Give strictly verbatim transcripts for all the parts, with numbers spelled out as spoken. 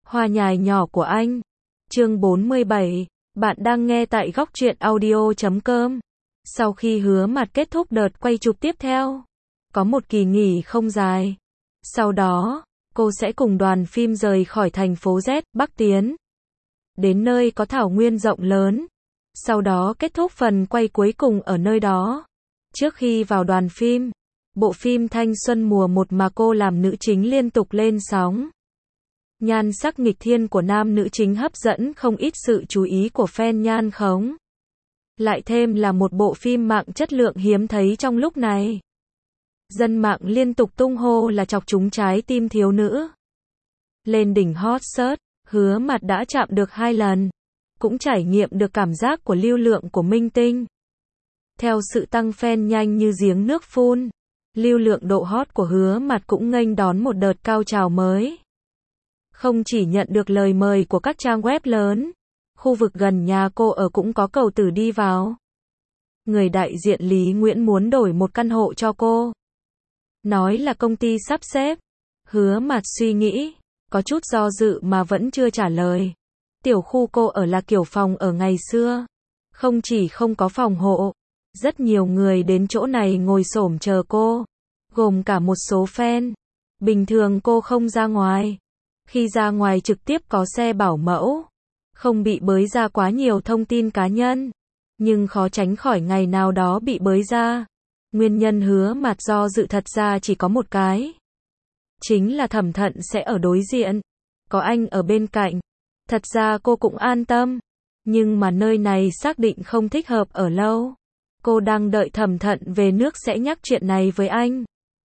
Hoa nhài nhỏ của anh. Chương bốn mươi bảy. Bạn đang nghe tại góc truyện audio chấm com. Sau khi Hứa Mặt kết thúc đợt quay chụp tiếp theo, có một kỳ nghỉ không dài. Sau đó, cô sẽ cùng đoàn phim rời khỏi thành phố Z, Bắc tiến đến nơi có thảo nguyên rộng lớn. Sau đó kết thúc phần quay cuối cùng ở nơi đó. Trước khi vào đoàn phim, bộ phim thanh xuân mùa một mà cô làm nữ chính liên tục lên sóng. Nhan sắc nghịch thiên của nam nữ chính hấp dẫn không ít sự chú ý của fan nhan khống. Lại thêm là một bộ phim mạng chất lượng hiếm thấy trong lúc này. Dân mạng liên tục tung hô là chọc trúng trái tim thiếu nữ. Lên đỉnh hot search, Hứa Mặt đã chạm được hai lần. Cũng trải nghiệm được cảm giác của lưu lượng của minh tinh. Theo sự tăng fan nhanh như giếng nước phun, lưu lượng độ hot của Hứa Mặt cũng nghênh đón một đợt cao trào mới. Không chỉ nhận được lời mời của các trang web lớn, khu vực gần nhà cô ở cũng có cầu tử đi vào. Người đại diện Lý Nguyễn muốn đổi một căn hộ cho cô. Nói là công ty sắp xếp. Hứa Mặt suy nghĩ, có chút do dự mà vẫn chưa trả lời. Tiểu khu cô ở là kiểu phòng ở ngày xưa. Không chỉ không có phòng hộ, rất nhiều người đến chỗ này ngồi xổm chờ cô, gồm cả một số fan. Bình thường cô không ra ngoài. Khi ra ngoài trực tiếp có xe bảo mẫu, không bị bới ra quá nhiều thông tin cá nhân. Nhưng khó tránh khỏi ngày nào đó bị bới ra. Nguyên nhân Hứa Mặt do dự thật ra chỉ có một cái. Chính là Thẩm Thận sẽ ở đối diện. Có anh ở bên cạnh. Thật ra cô cũng an tâm. Nhưng mà nơi này xác định không thích hợp ở lâu. Cô đang đợi Thẩm Thận về nước sẽ nhắc chuyện này với anh.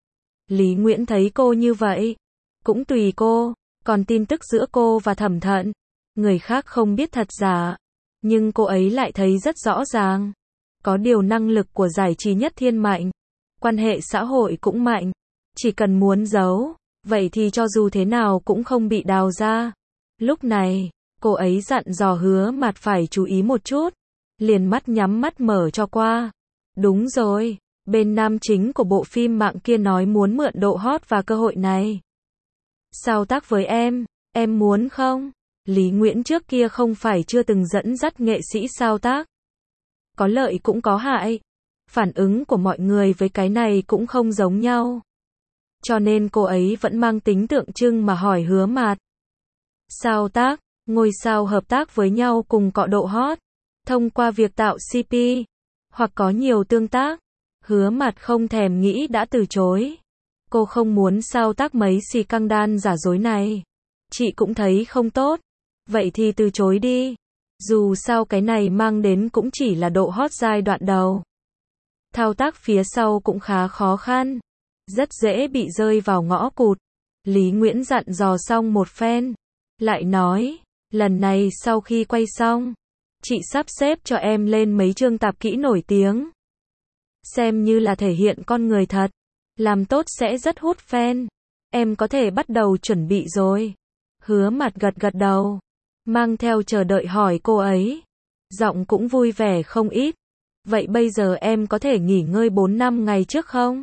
Lý Nguyễn thấy cô như vậy. Cũng tùy cô. Còn tin tức giữa cô và Thẩm Thận, người khác không biết thật giả. Nhưng cô ấy lại thấy rất rõ ràng. Có điều năng lực của giải trí nhất thiên mạnh. Quan hệ xã hội cũng mạnh. Chỉ cần muốn giấu, vậy thì cho dù thế nào cũng không bị đào ra. Lúc này, cô ấy dặn dò Hứa Mặt phải chú ý một chút. Liền mắt nhắm mắt mở cho qua. Đúng rồi, bên nam chính của bộ phim mạng kia nói muốn mượn độ hot và cơ hội này. Sao tác với em, em muốn không? Lý Nguyễn trước kia không phải chưa từng dẫn dắt nghệ sĩ sao tác. Có lợi cũng có hại. Phản ứng của mọi người với cái này cũng không giống nhau. Cho nên cô ấy vẫn mang tính tượng trưng mà hỏi Hứa Mặt. Sao tác, ngôi sao hợp tác với nhau cùng cọ độ hot. Thông qua việc tạo xê pê. Hoặc có nhiều tương tác. Hứa Mặt không thèm nghĩ đã từ chối. Cô không muốn sao tác mấy xì căng đan giả dối này. Chị cũng thấy không tốt. Vậy thì từ chối đi. Dù sao cái này mang đến cũng chỉ là độ hot giai đoạn đầu. Thao tác phía sau cũng khá khó khăn. Rất dễ bị rơi vào ngõ cụt. Lý Nguyễn dặn dò xong một phen. Lại nói, lần này sau khi quay xong, chị sắp xếp cho em lên mấy chương tạp kỹ nổi tiếng. Xem như là thể hiện con người thật. Làm tốt sẽ rất hút fan. Em có thể bắt đầu chuẩn bị rồi. Hứa Mặt gật gật đầu. Mang theo chờ đợi hỏi cô ấy. Giọng cũng vui vẻ không ít. Vậy bây giờ em có thể nghỉ ngơi bốn năm ngày trước không?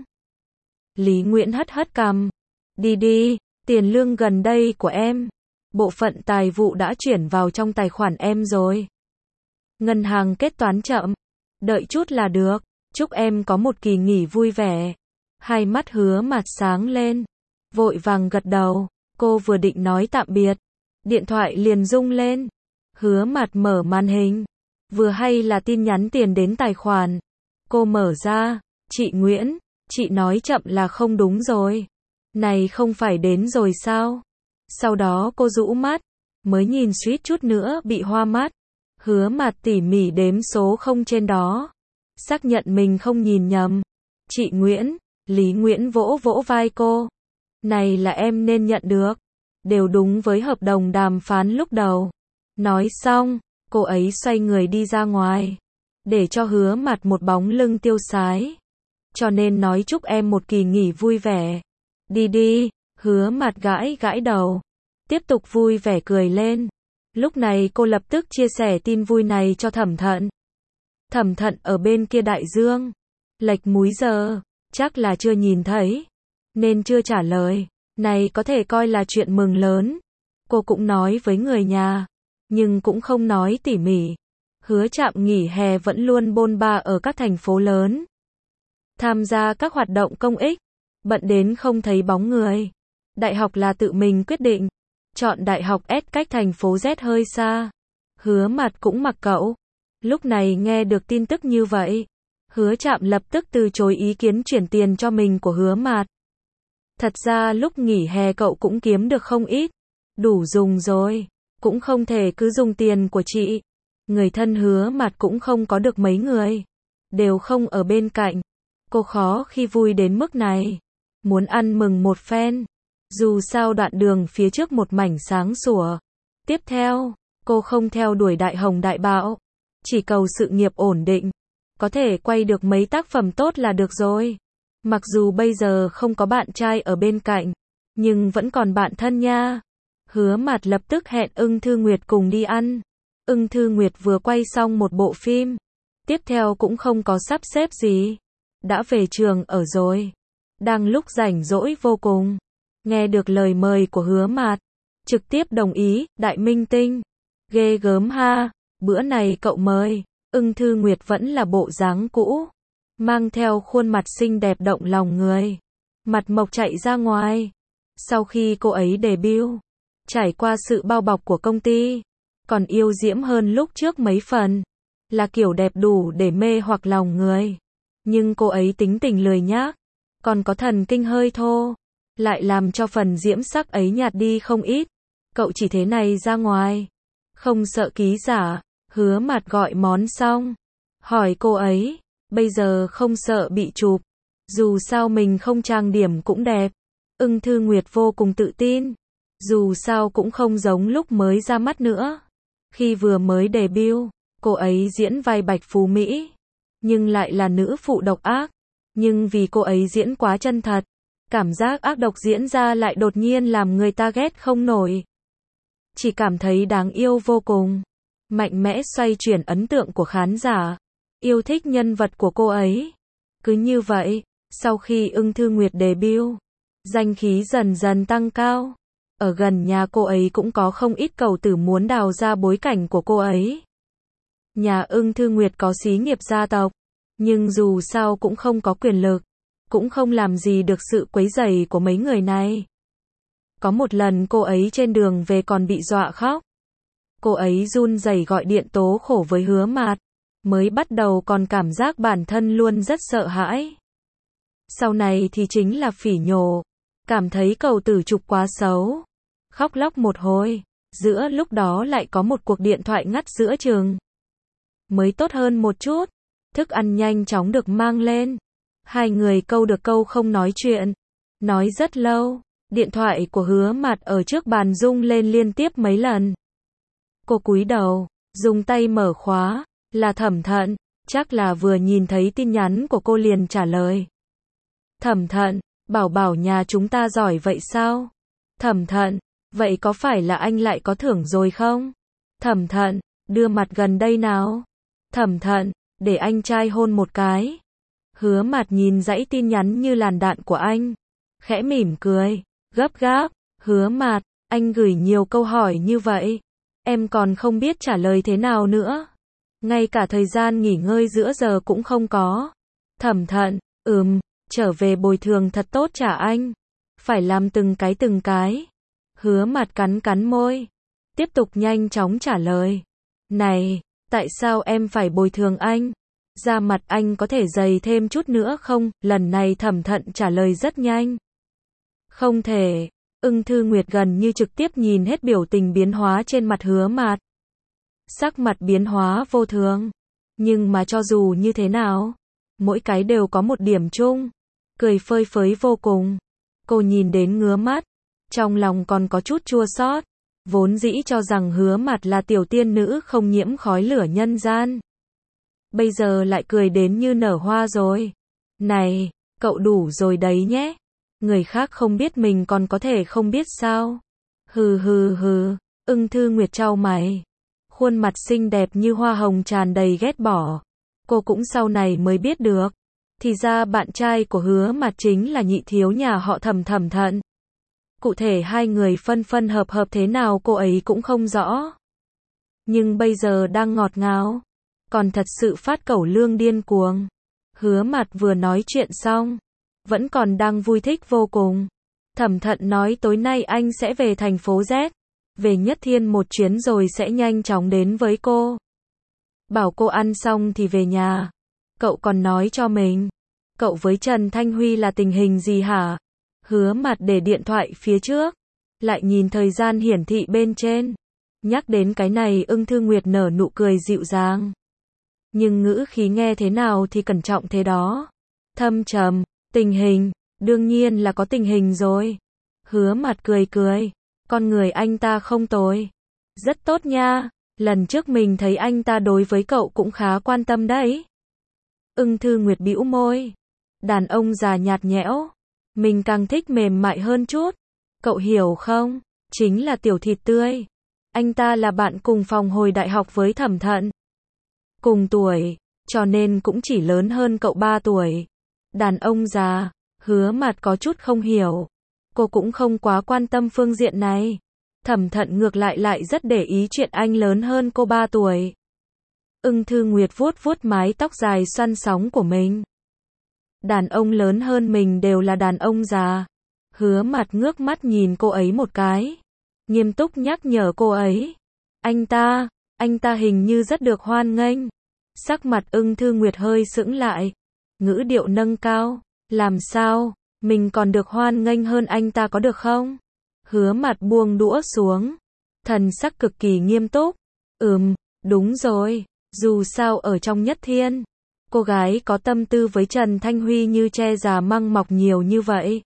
Lý Nguyễn hất hất cằm. Đi đi, tiền lương gần đây của em. Bộ phận tài vụ đã chuyển vào trong tài khoản em rồi. Ngân hàng kết toán chậm. Đợi chút là được. Chúc em có một kỳ nghỉ vui vẻ. Hai mắt Hứa Mặt sáng lên. Vội vàng gật đầu. Cô vừa định nói tạm biệt. Điện thoại liền rung lên. Hứa Mặt mở màn hình. Vừa hay là tin nhắn tiền đến tài khoản. Cô mở ra. Chị Nguyễn, chị nói chậm là không đúng rồi. Này không phải đến rồi sao? Sau đó cô rũ mắt. Mới nhìn suýt chút nữa bị hoa mắt. Hứa Mặt tỉ mỉ đếm số không trên đó. Xác nhận mình không nhìn nhầm. Chị Nguyễn. Lý Nguyễn vỗ vỗ vai cô. Này là em nên nhận được. Đều đúng với hợp đồng đàm phán lúc đầu. Nói xong, cô ấy xoay người đi ra ngoài. Để cho Hứa Mặt một bóng lưng tiêu sái. Cho nên nói chúc em một kỳ nghỉ vui vẻ. Đi đi, Hứa Mặt gãi gãi đầu. Tiếp tục vui vẻ cười lên. Lúc này cô lập tức chia sẻ tin vui này cho Thẩm Thận. Thẩm Thận ở bên kia đại dương. Lệch múi giờ. Chắc là chưa nhìn thấy, nên chưa trả lời. Này có thể coi là chuyện mừng lớn. Cô cũng nói với người nhà, nhưng cũng không nói tỉ mỉ. Hứa Trạm nghỉ hè vẫn luôn bôn ba ở các thành phố lớn, tham gia các hoạt động công ích, bận đến không thấy bóng người. Đại học là tự mình quyết định, chọn đại học S cách thành phố Z hơi xa. Hứa Mạt cũng mặc cậu. Lúc này nghe được tin tức như vậy, Hứa Trạm lập tức từ chối ý kiến chuyển tiền cho mình của Hứa Mạt. Thật ra lúc nghỉ hè cậu cũng kiếm được không ít, đủ dùng rồi, cũng không thể cứ dùng tiền của chị. Người thân Hứa Mạt cũng không có được mấy người, đều không ở bên cạnh. Cô khó khi vui đến mức này, muốn ăn mừng một phen. Dù sao đoạn đường phía trước một mảnh sáng sủa. Tiếp theo, cô không theo đuổi đại hồng đại bạo, chỉ cầu sự nghiệp ổn định, có thể quay được mấy tác phẩm tốt là được rồi. Mặc dù bây giờ không có bạn trai ở bên cạnh, nhưng vẫn còn bạn thân nha. Hứa Mạt lập tức hẹn Ưng Thư Nguyệt cùng đi ăn. Ưng Thư Nguyệt vừa quay xong một bộ phim, tiếp theo cũng không có sắp xếp gì, đã về trường ở rồi. Đang lúc rảnh rỗi vô cùng, nghe được lời mời của Hứa Mạt, trực tiếp đồng ý. Đại minh tinh, ghê gớm ha. Bữa này cậu mời. Ưng Thư Nguyệt vẫn là bộ dáng cũ, mang theo khuôn mặt xinh đẹp động lòng người, mặt mộc chạy ra ngoài. Sau khi cô ấy debut, trải qua sự bao bọc của công ty, còn yêu diễm hơn lúc trước mấy phần, là kiểu đẹp đủ để mê hoặc lòng người. Nhưng cô ấy tính tình lười nhác, còn có thần kinh hơi thô, lại làm cho phần diễm sắc ấy nhạt đi không ít. Cậu chỉ thế này ra ngoài, không sợ ký giả. Hứa Mạt gọi món xong, hỏi cô ấy, bây giờ không sợ bị chụp, dù sao mình không trang điểm cũng đẹp. Ưng Thư Nguyệt vô cùng tự tin, dù sao cũng không giống lúc mới ra mắt nữa. Khi vừa mới debut, cô ấy diễn vai Bạch Phú Mỹ, nhưng lại là nữ phụ độc ác. Nhưng vì cô ấy diễn quá chân thật, cảm giác ác độc diễn ra lại đột nhiên làm người ta ghét không nổi. Chỉ cảm thấy đáng yêu vô cùng, mạnh mẽ xoay chuyển ấn tượng của khán giả, yêu thích nhân vật của cô ấy. Cứ như vậy, sau khi Ưng Thư Nguyệt debut, danh khí dần dần tăng cao. Ở gần nhà cô ấy cũng có không ít cầu tử muốn đào ra bối cảnh của cô ấy. Nhà Ưng Thư Nguyệt có xí nghiệp gia tộc, nhưng dù sao cũng không có quyền lực, cũng không làm gì được sự quấy rầy của mấy người này. Có một lần cô ấy trên đường về còn bị dọa khóc. Cô ấy run rẩy gọi điện tố khổ với Hứa Mạt, mới bắt đầu còn cảm giác bản thân luôn rất sợ hãi. Sau này thì chính là phỉ nhổ, cảm thấy cầu tử chụp quá xấu, khóc lóc một hồi. Giữa lúc đó lại có một cuộc điện thoại ngắt giữa chừng, mới tốt hơn một chút. Thức ăn nhanh chóng được mang lên, hai người câu được câu không nói chuyện, nói rất lâu. Điện thoại của Hứa Mạt ở trước bàn rung lên liên tiếp mấy lần. Cô cúi đầu, dùng tay mở khóa, là Thẩm Thận, chắc là vừa nhìn thấy tin nhắn của cô liền trả lời. Thẩm Thận, bảo bảo nhà chúng ta giỏi vậy sao? Thẩm Thận, vậy có phải là anh lại có thưởng rồi không? Thẩm Thận, đưa mặt gần đây nào. Thẩm Thận, để anh trai hôn một cái. Hứa Mạt nhìn dãy tin nhắn như làn đạn của anh, khẽ mỉm cười, gấp gáp. Hứa Mạt, anh gửi nhiều câu hỏi như vậy, em còn không biết trả lời thế nào nữa. Ngay cả thời gian nghỉ ngơi giữa giờ cũng không có. Thẩm Thận, ừm, trở về bồi thường thật tốt trả anh. Phải làm từng cái từng cái. Hứa Mạt cắn cắn môi, tiếp tục nhanh chóng trả lời. Này, tại sao em phải bồi thường anh? Da mặt anh có thể dày thêm chút nữa không? Lần này Thẩm Thận trả lời rất nhanh. Không thể. Ưng Thư Nguyệt gần như trực tiếp nhìn hết biểu tình biến hóa trên mặt Hứa Mạt. Sắc mặt biến hóa vô thường. Nhưng mà cho dù như thế nào, mỗi cái đều có một điểm chung. Cười phơi phới vô cùng. Cô nhìn đến ngứa mắt, trong lòng còn có chút chua xót. Vốn dĩ cho rằng Hứa Mạt là tiểu tiên nữ không nhiễm khói lửa nhân gian, bây giờ lại cười đến như nở hoa rồi. Này, cậu đủ rồi đấy nhé. Người khác không biết mình còn có thể không biết sao? Hừ hừ hừ. Ưng Thư Nguyệt chau mày, khuôn mặt xinh đẹp như hoa hồng tràn đầy ghét bỏ. Cô cũng sau này mới biết được, thì ra bạn trai của Hứa Mạt chính là nhị thiếu nhà họ Thẩm. Thẩm Thận. Cụ thể hai người phân phân hợp hợp thế nào cô ấy cũng không rõ. Nhưng bây giờ đang ngọt ngào, còn thật sự phát cẩu lương điên cuồng. Hứa Mạt vừa nói chuyện xong, vẫn còn đang vui thích vô cùng. Thẩm Thận nói tối nay anh sẽ về thành phố Z, về Nhất Thiên một chuyến rồi sẽ nhanh chóng đến với cô. Bảo cô ăn xong thì về nhà. Cậu còn nói cho mình, cậu với Trần Thanh Huy là tình hình gì hả? Hứa Mạt để điện thoại phía trước, lại nhìn thời gian hiển thị bên trên. Nhắc đến cái này Ưng Thư Nguyệt nở nụ cười dịu dàng. Nhưng ngữ khí nghe thế nào thì cẩn trọng thế đó. Thâm trầm, tình hình, đương nhiên là có tình hình rồi. Hứa Mạt cười cười, con người anh ta không tồi. Rất tốt nha, lần trước mình thấy anh ta đối với cậu cũng khá quan tâm đấy. Ưng Thư Nguyệt bĩu môi. Đàn ông già nhạt nhẽo, mình càng thích mềm mại hơn chút. Cậu hiểu không? Chính là tiểu thịt tươi. Anh ta là bạn cùng phòng hồi đại học với Thẩm Thận. Cùng tuổi, cho nên cũng chỉ lớn hơn cậu ba tuổi. Đàn ông già, Hứa Mạt có chút không hiểu. Cô cũng không quá quan tâm phương diện này. Thẩm Thận ngược lại lại rất để ý chuyện anh lớn hơn cô ba tuổi. Ưng Thư Nguyệt vuốt vuốt mái tóc dài xoăn sóng của mình. Đàn ông lớn hơn mình đều là đàn ông già. Hứa Mạt ngước mắt nhìn cô ấy một cái, nghiêm túc nhắc nhở cô ấy. Anh ta, anh ta hình như rất được hoan nghênh. Sắc mặt Ưng Thư Nguyệt hơi sững lại, ngữ điệu nâng cao. Làm sao, mình còn được hoan nghênh hơn anh ta có được không? Hứa Mạt buông đũa xuống, thần sắc cực kỳ nghiêm túc. Ừm, đúng rồi, dù sao ở trong Nhất Thiên, cô gái có tâm tư với Trần Thanh Huy như tre già măng mọc nhiều như vậy.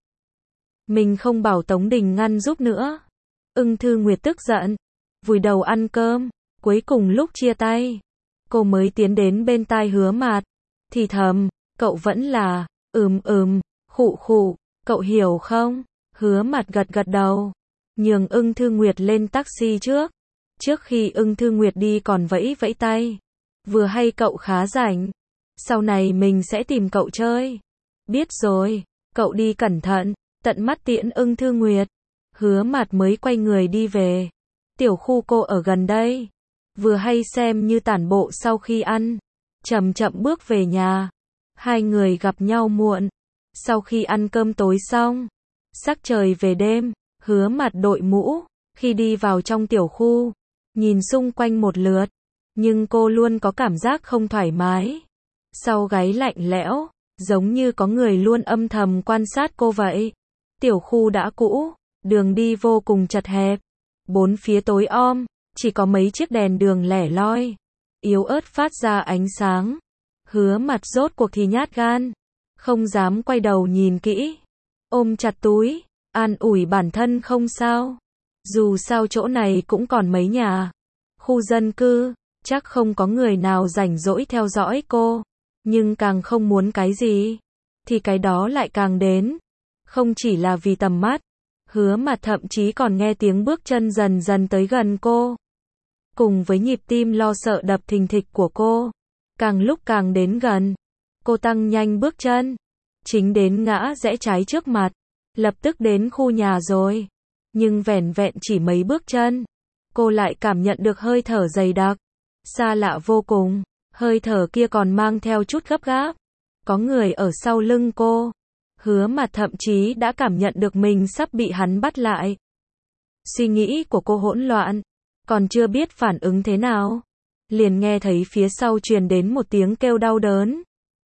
Mình không bảo Tống Đình ngăn giúp nữa. Ưng Thư Nguyệt tức giận, vùi đầu ăn cơm. Cuối cùng lúc chia tay, cô mới tiến đến bên tai Hứa Mạt, thì thầm, cậu vẫn là, ừm ừm, khụ khụ, cậu hiểu không? Hứa Mạt gật gật đầu, nhường Ưng Thư Nguyệt lên taxi trước. Trước khi Ưng Thư Nguyệt đi còn vẫy vẫy tay, vừa hay cậu khá rảnh, sau này mình sẽ tìm cậu chơi. Biết rồi, cậu đi cẩn thận. Tận mắt tiễn Ưng Thư Nguyệt, Hứa Mạt mới quay người đi về. Tiểu khu cô ở gần đây, vừa hay xem như tản bộ sau khi ăn, chậm chậm bước về nhà. Hai người gặp nhau muộn. Sau khi ăn cơm tối xong, sắc trời về đêm, Hứa Mạt đội mũ, khi đi vào trong tiểu khu, nhìn xung quanh một lượt, nhưng cô luôn có cảm giác không thoải mái. Sau gáy lạnh lẽo, giống như có người luôn âm thầm quan sát cô vậy. Tiểu khu đã cũ, đường đi vô cùng chật hẹp, bốn phía tối om, chỉ có mấy chiếc đèn đường lẻ loi, yếu ớt phát ra ánh sáng. Hứa Mạt rốt cuộc thì nhát gan, không dám quay đầu nhìn kỹ, ôm chặt túi, an ủi bản thân không sao. Dù sao chỗ này cũng còn mấy nhà, khu dân cư, chắc không có người nào rảnh rỗi theo dõi cô, nhưng càng không muốn cái gì, thì cái đó lại càng đến. Không chỉ là vì tầm mắt, Hứa Mạt thậm chí còn nghe tiếng bước chân dần dần tới gần cô. Cùng với nhịp tim lo sợ đập thình thịch của cô, càng lúc càng đến gần, cô tăng nhanh bước chân, chính đến ngã rẽ trái trước mặt, lập tức đến khu nhà rồi. Nhưng vẻn vẹn chỉ mấy bước chân, cô lại cảm nhận được hơi thở dày đặc, xa lạ vô cùng, hơi thở kia còn mang theo chút gấp gáp. Có người ở sau lưng cô. Hứa Mạt thậm chí đã cảm nhận được mình sắp bị hắn bắt lại. Suy nghĩ của cô hỗn loạn, còn chưa biết phản ứng thế nào, liền nghe thấy phía sau truyền đến một tiếng kêu đau đớn.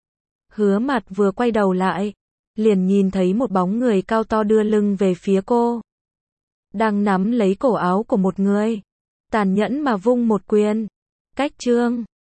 Hứa Mạt vừa quay đầu lại, liền nhìn thấy một bóng người cao to đưa lưng về phía cô, đang nắm lấy cổ áo của một người, tàn nhẫn mà vung một quyền. Cách trương